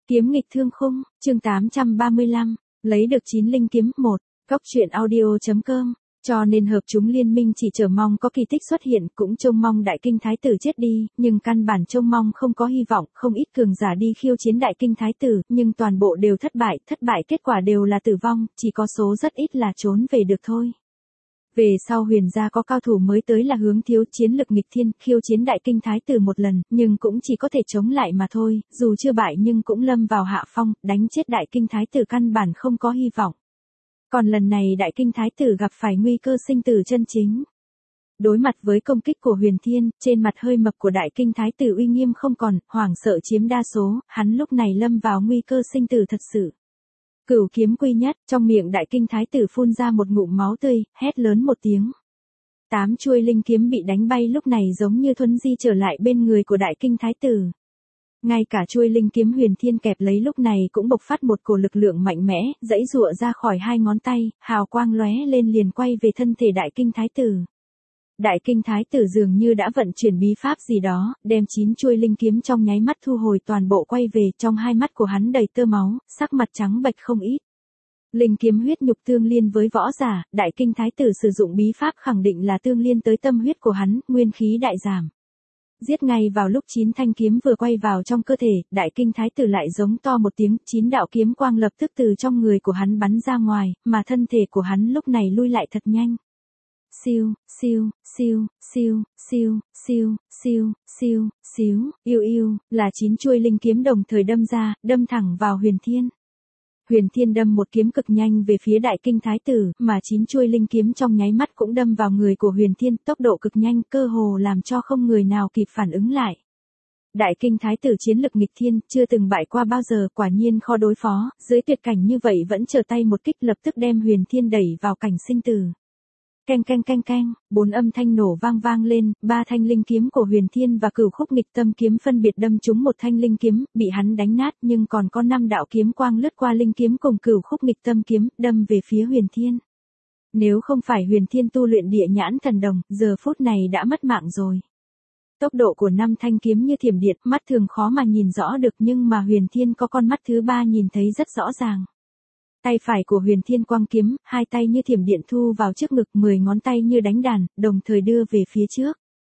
Kiếm nghịch thương khung, chương 835, lấy được 9 linh kiếm 1, góc truyện audio.com, cho nên hợp chúng liên minh chỉ chờ mong có kỳ tích xuất hiện, cũng trông mong đại kinh thái tử chết đi, nhưng căn bản trông mong không có hy vọng, không ít cường giả đi khiêu chiến đại kinh thái tử, nhưng toàn bộ đều thất bại kết quả đều là tử vong, chỉ có số rất ít là trốn về được thôi. Về sau Huyền gia có cao thủ mới tới là Hướng Thiếu, chiến lực nghịch thiên, khiêu chiến đại kinh thái tử một lần, nhưng cũng chỉ có thể chống lại mà thôi, dù chưa bại nhưng cũng lâm vào hạ phong, đánh chết đại kinh thái tử căn bản không có hy vọng. Còn lần này đại kinh thái tử gặp phải nguy cơ sinh tử chân chính. Đối mặt với công kích của Huyền Thiên, trên mặt hơi mập của đại kinh thái tử uy nghiêm không còn, hoảng sợ chiếm đa số, hắn lúc này lâm vào nguy cơ sinh tử thật sự. Cửu kiếm quy nhất, trong miệng đại kinh thái tử phun ra một ngụm máu tươi, hét lớn một tiếng. 8 chuôi linh kiếm bị đánh bay lúc này giống như thuấn di trở lại bên người của đại kinh thái tử. Ngay cả chuôi linh kiếm Huyền Thiên kẹp lấy lúc này cũng bộc phát một cổ lực lượng mạnh mẽ, giãy giụa ra khỏi hai ngón tay, hào quang lóe lên liền quay về thân thể đại kinh thái tử. Đại kinh thái tử dường như đã vận chuyển bí pháp gì đó, đem 9 chuôi linh kiếm trong nháy mắt thu hồi toàn bộ quay về, trong hai mắt của hắn đầy tơ máu, sắc mặt trắng bệch không ít. Linh kiếm huyết nhục tương liên với võ giả, đại kinh thái tử sử dụng bí pháp khẳng định là tương liên tới tâm huyết của hắn, nguyên khí đại giảm. Giết ngay vào lúc 9 thanh kiếm vừa quay vào trong cơ thể, đại kinh thái tử lại giống to một tiếng, 9 đạo kiếm quang lập tức từ trong người của hắn bắn ra ngoài, mà thân thể của hắn lúc này lui lại thật nhanh. Siêu, siêu, siêu, siêu, siêu, siêu, siêu, siêu, xíu, yêu, là 9 chuôi linh kiếm đồng thời đâm ra, đâm thẳng vào Huyền Thiên. Huyền Thiên đâm một kiếm cực nhanh về phía đại kinh thái tử, mà 9 chuôi linh kiếm trong nháy mắt cũng đâm vào người của Huyền Thiên, tốc độ cực nhanh, cơ hồ làm cho không người nào kịp phản ứng lại. Đại kinh thái tử chiến lực nghịch thiên, chưa từng bại qua bao giờ, quả nhiên khó đối phó, dưới tuyệt cảnh như vậy vẫn trở tay một kích lập tức đem Huyền Thiên đẩy vào cảnh sinh tử. Keng, 4 âm thanh nổ vang lên, 3 thanh linh kiếm của Huyền Thiên và Cửu Khúc Nghịch Tâm kiếm phân biệt đâm trúng một thanh linh kiếm, bị hắn đánh nát, nhưng còn có 5 đạo kiếm quang lướt qua linh kiếm cùng Cửu Khúc Nghịch Tâm kiếm, đâm về phía Huyền Thiên. Nếu không phải Huyền Thiên tu luyện địa nhãn thần đồng, giờ phút này đã mất mạng rồi. Tốc độ của 5 thanh kiếm như thiểm điện, mắt thường khó mà nhìn rõ được, nhưng mà Huyền Thiên có con mắt thứ 3 nhìn thấy rất rõ ràng. Tay phải của Huyền Thiên quang kiếm, hai tay như thiểm điện thu vào trước ngực, 10 ngón tay như đánh đàn, đồng thời đưa về phía trước.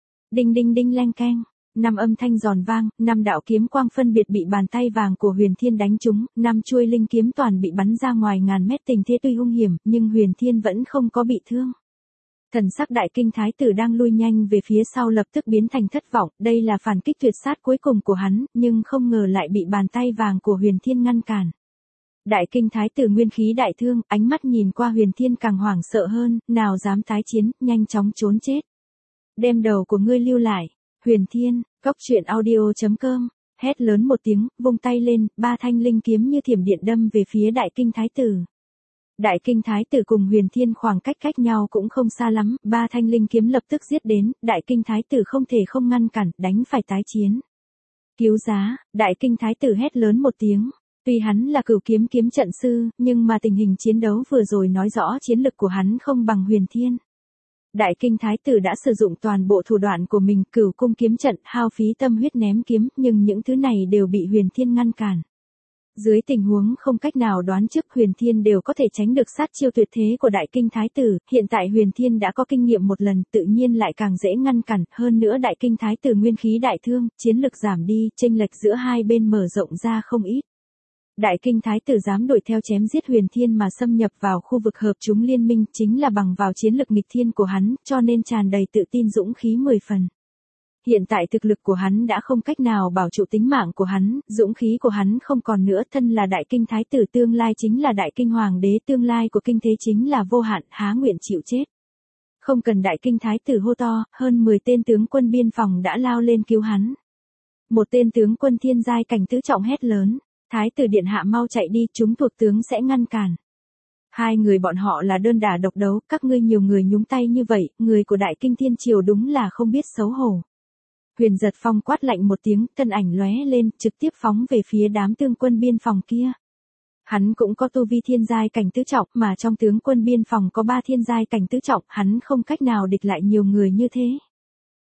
Đinh leng keng, 5 âm thanh giòn vang, 5 đạo kiếm quang phân biệt bị bàn tay vàng của Huyền Thiên đánh trúng, 5 chuôi linh kiếm toàn bị bắn ra ngoài ngàn mét, tình thế tuy hung hiểm, nhưng Huyền Thiên vẫn không có bị thương. Thần sắc đại kinh thái tử đang lui nhanh về phía sau lập tức biến thành thất vọng, đây là phản kích tuyệt sát cuối cùng của hắn, nhưng không ngờ lại bị bàn tay vàng của Huyền Thiên ngăn cản. Đại kinh thái tử nguyên khí đại thương, ánh mắt nhìn qua Huyền Thiên càng hoảng sợ hơn, nào dám tái chiến, nhanh chóng trốn chết. Đem đầu của ngươi lưu lại, Huyền Thiên, góc truyện audio.com, hét lớn một tiếng, vung tay lên, 3 thanh linh kiếm như thiểm điện đâm về phía đại kinh thái tử. Đại kinh thái tử cùng Huyền Thiên khoảng cách nhau cũng không xa lắm, 3 thanh linh kiếm lập tức giết đến, đại kinh thái tử không thể không ngăn cản, đánh phải tái chiến. Cứu giá, đại kinh thái tử hét lớn một tiếng. Tuy hắn là Cửu kiếm kiếm trận sư, nhưng mà tình hình chiến đấu vừa rồi nói rõ chiến lực của hắn không bằng Huyền Thiên. Đại kinh thái tử đã sử dụng toàn bộ thủ đoạn của mình, Cửu cung kiếm trận, hao phí tâm huyết ném kiếm, nhưng những thứ này đều bị Huyền Thiên ngăn cản. Dưới tình huống không cách nào đoán trước, Huyền Thiên đều có thể tránh được sát chiêu tuyệt thế của đại kinh thái tử, hiện tại Huyền Thiên đã có kinh nghiệm một lần, tự nhiên lại càng dễ ngăn cản, hơn nữa đại kinh thái tử nguyên khí đại thương, chiến lực giảm đi, chênh lệch giữa hai bên mở rộng ra không ít. Đại kinh thái tử dám đuổi theo chém giết Huyền Thiên mà xâm nhập vào khu vực hợp chúng liên minh, chính là bằng vào chiến lực nghịch thiên của hắn, cho nên tràn đầy tự tin dũng khí 10 phần. Hiện tại thực lực của hắn đã không cách nào bảo trụ tính mạng của hắn, dũng khí của hắn không còn nữa, thân là đại kinh thái tử tương lai chính là đại kinh hoàng đế, tương lai của kinh thế chính là vô hạn, há nguyện chịu chết. Không cần đại kinh thái tử hô to, hơn 10 tên tướng quân biên phòng đã lao lên cứu hắn. Một tên tướng quân thiên giai cảnh tứ trọng hét lớn. Thái tử điện hạ mau chạy đi, chúng thuộc tướng sẽ ngăn cản. Hai người bọn họ là đơn đả độc đấu, các ngươi nhiều người nhúng tay như vậy, người của đại kinh thiên triều đúng là không biết xấu hổ. Huyền Giật Phong quát lạnh một tiếng, thân ảnh lóe lên, trực tiếp phóng về phía đám tướng quân biên phòng kia. Hắn cũng có tu vi thiên giai cảnh tứ trọng, mà trong tướng quân biên phòng có 3 thiên giai cảnh tứ trọng, hắn không cách nào địch lại nhiều người như thế.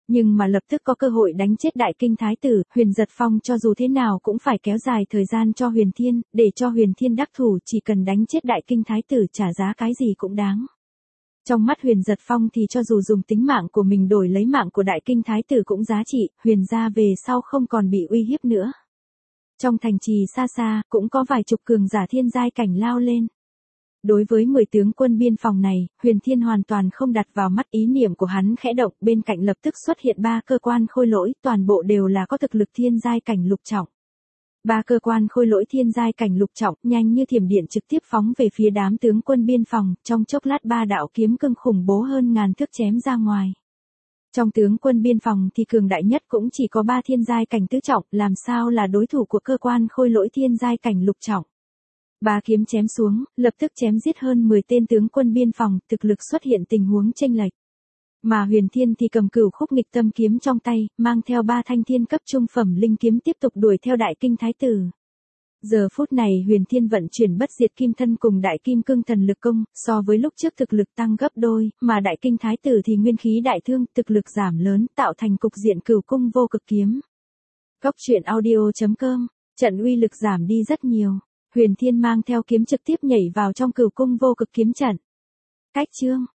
Nhưng mà lập tức có cơ hội đánh chết Đại Kinh Thái tử, Huyền Giật Phong cho dù thế nào cũng phải kéo dài thời gian cho Huyền Thiên, để cho Huyền Thiên đắc thủ, chỉ cần đánh chết Đại Kinh Thái tử trả giá cái gì cũng đáng. Trong mắt Huyền Giật Phong thì cho dù dùng tính mạng của mình đổi lấy mạng của Đại Kinh Thái tử cũng giá trị, Huyền gia về sau không còn bị uy hiếp nữa. Trong thành trì xa xa, cũng có vài chục cường giả thiên giai cảnh lao lên. Đối với 10 tướng quân biên phòng này, Huyền Thiên hoàn toàn không đặt vào mắt, ý niệm của hắn khẽ động, bên cạnh lập tức xuất hiện 3 cơ quan khôi lỗi, toàn bộ đều là có thực lực thiên giai cảnh lục trọng. 3 cơ quan khôi lỗi thiên giai cảnh lục trọng, nhanh như thiểm điện trực tiếp phóng về phía đám tướng quân biên phòng, trong chốc lát 3 đạo kiếm cương khủng bố hơn ngàn thước chém ra ngoài. Trong tướng quân biên phòng thì cường đại nhất cũng chỉ có 3 thiên giai cảnh tứ trọng, làm sao là đối thủ của cơ quan khôi lỗi thiên giai cảnh lục trọng. 3 kiếm chém xuống, lập tức chém giết hơn 10 tên tướng quân biên phòng, thực lực xuất hiện tình huống chênh lệch. Mà Huyền Thiên thì cầm Cửu Khúc Nghịch Tâm kiếm trong tay, mang theo 3 thanh thiên cấp trung phẩm linh kiếm tiếp tục đuổi theo Đại Kinh Thái tử. Giờ phút này Huyền Thiên vận chuyển Bất Diệt Kim Thân cùng Đại Kim Cương Thần Lực Công, so với lúc trước thực lực tăng gấp đôi, mà Đại Kinh Thái tử thì nguyên khí đại thương, thực lực giảm lớn, tạo thành cục diện Cửu Cung Vô Cực kiếm. Góc truyện audio.com, trận uy lực giảm đi rất nhiều. Huyền Thiên mang theo kiếm trực tiếp nhảy vào trong Cửu Cung Vô Cực kiếm trận. Cách chương